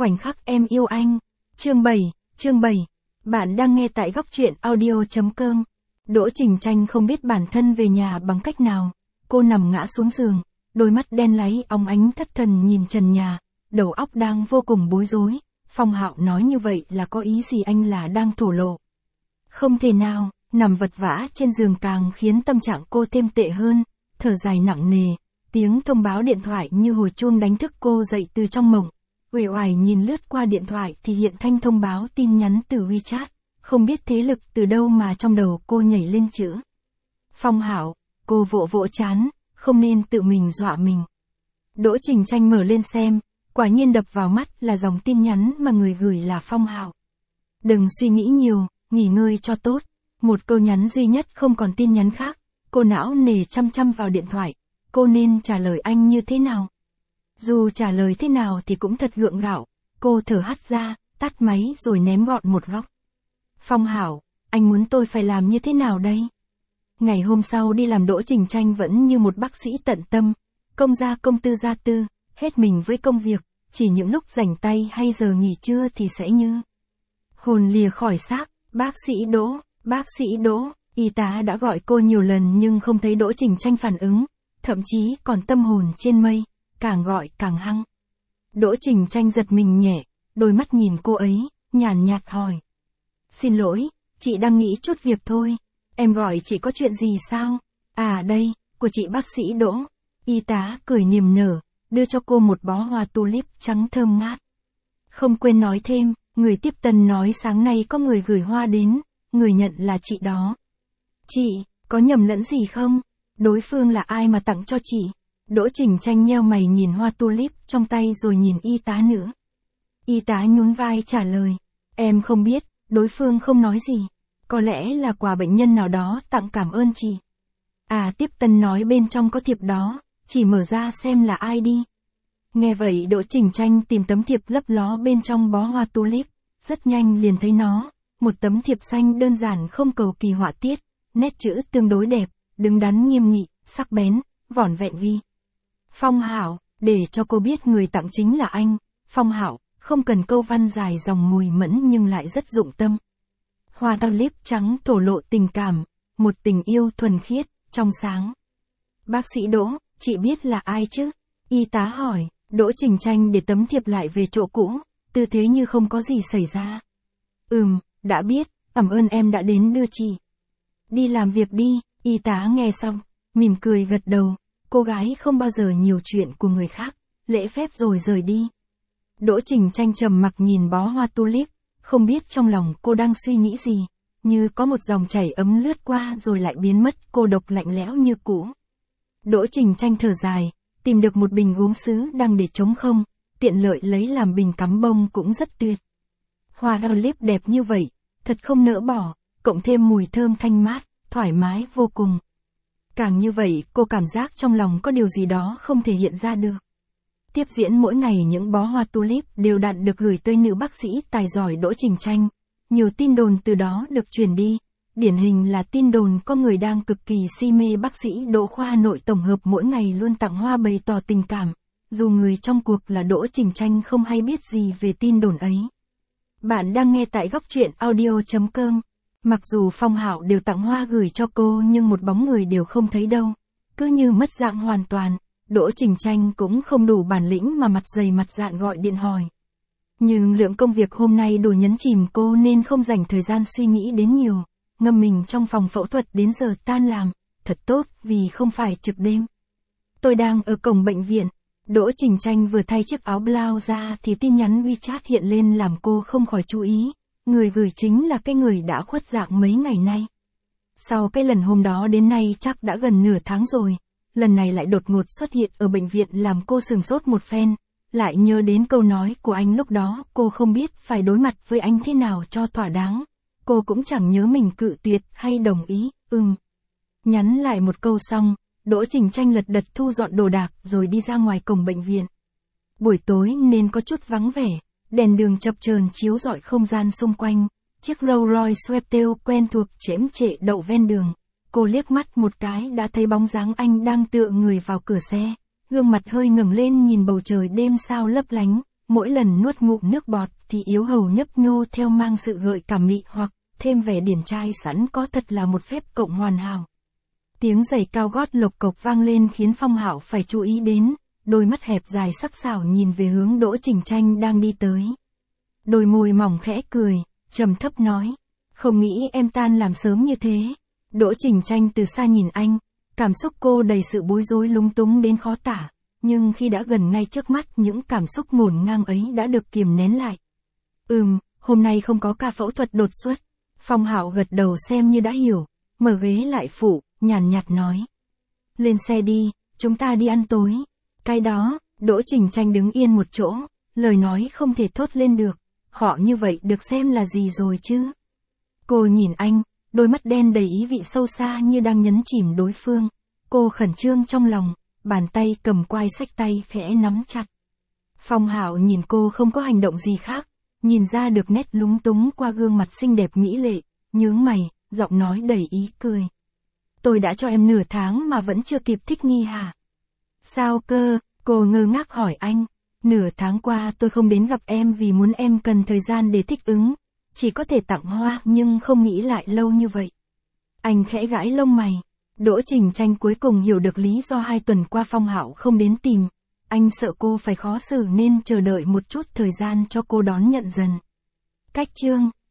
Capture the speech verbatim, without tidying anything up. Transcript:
Khoảnh khắc em yêu anh. Chương bảy, chương bảy. Bạn đang nghe tại góc truyện audio chấm com. Đỗ Trình Tranh không biết bản thân về nhà bằng cách nào. Cô nằm ngã xuống giường, đôi mắt đen láy óng ánh thất thần nhìn trần nhà, đầu óc đang vô cùng bối rối. Phong Hạo nói như vậy là có ý gì, anh là đang thổ lộ? Không thể nào, nằm vật vã trên giường càng khiến tâm trạng cô thêm tệ hơn, thở dài nặng nề, tiếng thông báo điện thoại như hồi chuông đánh thức cô dậy từ trong mộng. Uể oải nhìn lướt qua điện thoại thì hiện thanh thông báo tin nhắn từ WeChat, không biết thế lực từ đâu mà trong đầu cô nhảy lên chữ Phong Hạo. Cô vỗ vỗ trán, không nên tự mình dọa mình. Đỗ Trình Tranh mở lên xem, quả nhiên đập vào mắt là dòng tin nhắn mà người gửi là Phong Hạo. Đừng suy nghĩ nhiều, nghỉ ngơi cho tốt. Một câu nhắn duy nhất, không còn tin nhắn khác. Cô não nề chăm chăm vào điện thoại, cô nên trả lời anh như thế nào? Dù trả lời thế nào thì cũng thật gượng gạo. Cô thở hắt ra, tắt máy rồi ném gọn một góc. Phong Hạo, anh muốn tôi phải làm như thế nào đây? Ngày hôm sau đi làm, Đỗ Trình Tranh vẫn như một bác sĩ tận tâm, công gia công tư gia tư, hết mình với công việc, chỉ những lúc rảnh tay hay giờ nghỉ trưa thì sẽ như hồn lìa khỏi xác. Bác sĩ Đỗ, bác sĩ Đỗ, y tá đã gọi cô nhiều lần nhưng không thấy Đỗ Trình Tranh phản ứng, thậm chí còn tâm hồn trên mây, càng gọi càng hăng. Đỗ Trình Tranh giật mình nhẹ, đôi mắt nhìn cô ấy, nhàn nhạt hỏi. Xin lỗi, chị đang nghĩ chút việc thôi. Em gọi chị có chuyện gì sao? À đây, của chị bác sĩ Đỗ. Y tá cười niềm nở, đưa cho cô một bó hoa tulip trắng thơm ngát. Không quên nói thêm, người tiếp tân nói sáng nay có người gửi hoa đến, người nhận là chị đó. Chị, có nhầm lẫn gì không? Đối phương là ai mà tặng cho chị? Đỗ Trình Tranh nheo mày nhìn hoa tulip trong tay rồi nhìn y tá nữa. Y tá nhún vai trả lời. Em không biết, đối phương không nói gì. Có lẽ là quà bệnh nhân nào đó tặng cảm ơn chị. À, tiếp tân nói bên trong có thiệp đó, chỉ mở ra xem là ai đi. Nghe vậy Đỗ Trình Tranh tìm tấm thiệp lấp ló bên trong bó hoa tulip, rất nhanh liền thấy nó, một tấm thiệp xanh đơn giản không cầu kỳ họa tiết, nét chữ tương đối đẹp, đứng đắn nghiêm nghị, sắc bén, vỏn vẹn ghi. Phong Hạo, để cho cô biết người tặng chính là anh. Phong Hạo, không cần câu văn dài dòng mùi mẫn nhưng lại rất dụng tâm. Hoa tulip trắng thổ lộ tình cảm, một tình yêu thuần khiết, trong sáng. Bác sĩ Đỗ, chị biết là ai chứ? Y tá hỏi. Đỗ Trình Tranh để tấm thiệp lại về chỗ cũ, tư thế như không có gì xảy ra. Ừm, đã biết, cảm ơn em đã đến đưa chị. Đi làm việc đi. Y tá nghe xong, mỉm cười gật đầu. Cô gái không bao giờ nhiều chuyện của người khác, lễ phép rồi rời đi. Đỗ Trình Tranh trầm mặc nhìn bó hoa tulip, không biết trong lòng cô đang suy nghĩ gì, như có một dòng chảy ấm lướt qua rồi lại biến mất, cô độc lạnh lẽo như cũ. Đỗ Trình Tranh thở dài, tìm được một bình gốm sứ đang để trống không, tiện lợi lấy làm bình cắm bông cũng rất tuyệt. Hoa tulip đẹp như vậy, thật không nỡ bỏ, cộng thêm mùi thơm thanh mát, thoải mái vô cùng. Càng như vậy, cô cảm giác trong lòng có điều gì đó không thể hiện ra được. Tiếp diễn mỗi ngày những bó hoa tulip đều đặn được gửi tới nữ bác sĩ tài giỏi Đỗ Trình Tranh. Nhiều tin đồn từ đó được truyền đi. Điển hình là tin đồn có người đang cực kỳ si mê bác sĩ Đỗ khoa nội tổng hợp mỗi ngày luôn tặng hoa bày tỏ tình cảm. Dù người trong cuộc là Đỗ Trình Tranh không hay biết gì về tin đồn ấy. Bạn đang nghe tại góc truyện audio chấm com. Mặc dù Phong Hạo đều tặng hoa gửi cho cô nhưng một bóng người đều không thấy đâu. Cứ như mất dạng hoàn toàn. Đỗ Trình Tranh cũng không đủ bản lĩnh mà mặt dày mặt dạn gọi điện hỏi. Nhưng lượng công việc hôm nay đủ nhấn chìm cô nên không dành thời gian suy nghĩ đến nhiều. Ngâm mình trong phòng phẫu thuật đến giờ tan làm. Thật tốt vì không phải trực đêm. Tôi đang ở cổng bệnh viện. Đỗ Trình Tranh vừa thay chiếc áo blouse ra thì tin nhắn WeChat hiện lên làm cô không khỏi chú ý. Người gửi chính là cái người đã khuất dạng mấy ngày nay. Sau cái lần hôm đó đến nay chắc đã gần nửa tháng rồi. Lần này lại đột ngột xuất hiện ở bệnh viện làm cô sửng sốt một phen. Lại nhớ đến câu nói của anh lúc đó, cô không biết phải đối mặt với anh thế nào cho thỏa đáng. Cô cũng chẳng nhớ mình cự tuyệt hay đồng ý, ừm. Nhắn lại một câu xong, Đỗ Trình Tranh lật đật thu dọn đồ đạc rồi đi ra ngoài cổng bệnh viện. Buổi tối nên có chút vắng vẻ, đèn đường chập chờn chiếu rọi không gian xung quanh. Chiếc Rolls Royce Sweptail quen thuộc chễm chệ đậu ven đường. Cô liếc mắt một cái đã thấy bóng dáng anh đang tựa người vào cửa xe, gương mặt hơi ngẩng lên nhìn bầu trời đêm sao lấp lánh, mỗi lần nuốt ngụm nước bọt thì yếu hầu nhấp nhô theo mang sự gợi cảm mị hoặc thêm vẻ điển trai sẵn có, thật là một phép cộng hoàn hảo. Tiếng giày cao gót lộc cộc vang lên khiến Phong Hạo phải chú ý đến, đôi mắt hẹp dài sắc sảo nhìn về hướng Đỗ Trình Tranh đang đi tới. Đôi môi mỏng khẽ cười, trầm thấp nói, không nghĩ em tan làm sớm như thế. Đỗ Trình Tranh từ xa nhìn anh, cảm xúc cô đầy sự bối rối lúng túng đến khó tả, nhưng khi đã gần ngay trước mắt những cảm xúc ngổn ngang ấy đã được kiềm nén lại. Ừm, hôm nay không có ca phẫu thuật đột xuất. Phong Hạo gật đầu xem như đã hiểu, mở ghế lại phụ, nhàn nhạt nói. Lên xe đi, chúng ta đi ăn tối. Cái đó, Đỗ Trình Tranh đứng yên một chỗ, lời nói không thể thốt lên được, họ như vậy được xem là gì rồi chứ. Cô nhìn anh, đôi mắt đen đầy ý vị sâu xa như đang nhấn chìm đối phương. Cô khẩn trương trong lòng, bàn tay cầm quai xách tay khẽ nắm chặt. Phong Hạo nhìn cô không có hành động gì khác, nhìn ra được nét lúng túng qua gương mặt xinh đẹp mỹ lệ, nhướng mày, giọng nói đầy ý cười. Tôi đã cho em nửa tháng mà vẫn chưa kịp thích nghi hả? Sao cơ? Cô ngơ ngác hỏi anh. Nửa tháng qua tôi không đến gặp em vì muốn em cần thời gian để thích ứng, chỉ có thể tặng hoa nhưng không nghĩ lại lâu như vậy. Anh khẽ gãi lông mày. Đỗ Trình Tranh cuối cùng hiểu được lý do hai tuần qua Phong Hạo không đến tìm. Anh sợ cô phải khó xử nên chờ đợi một chút thời gian cho cô đón nhận dần. Cách chương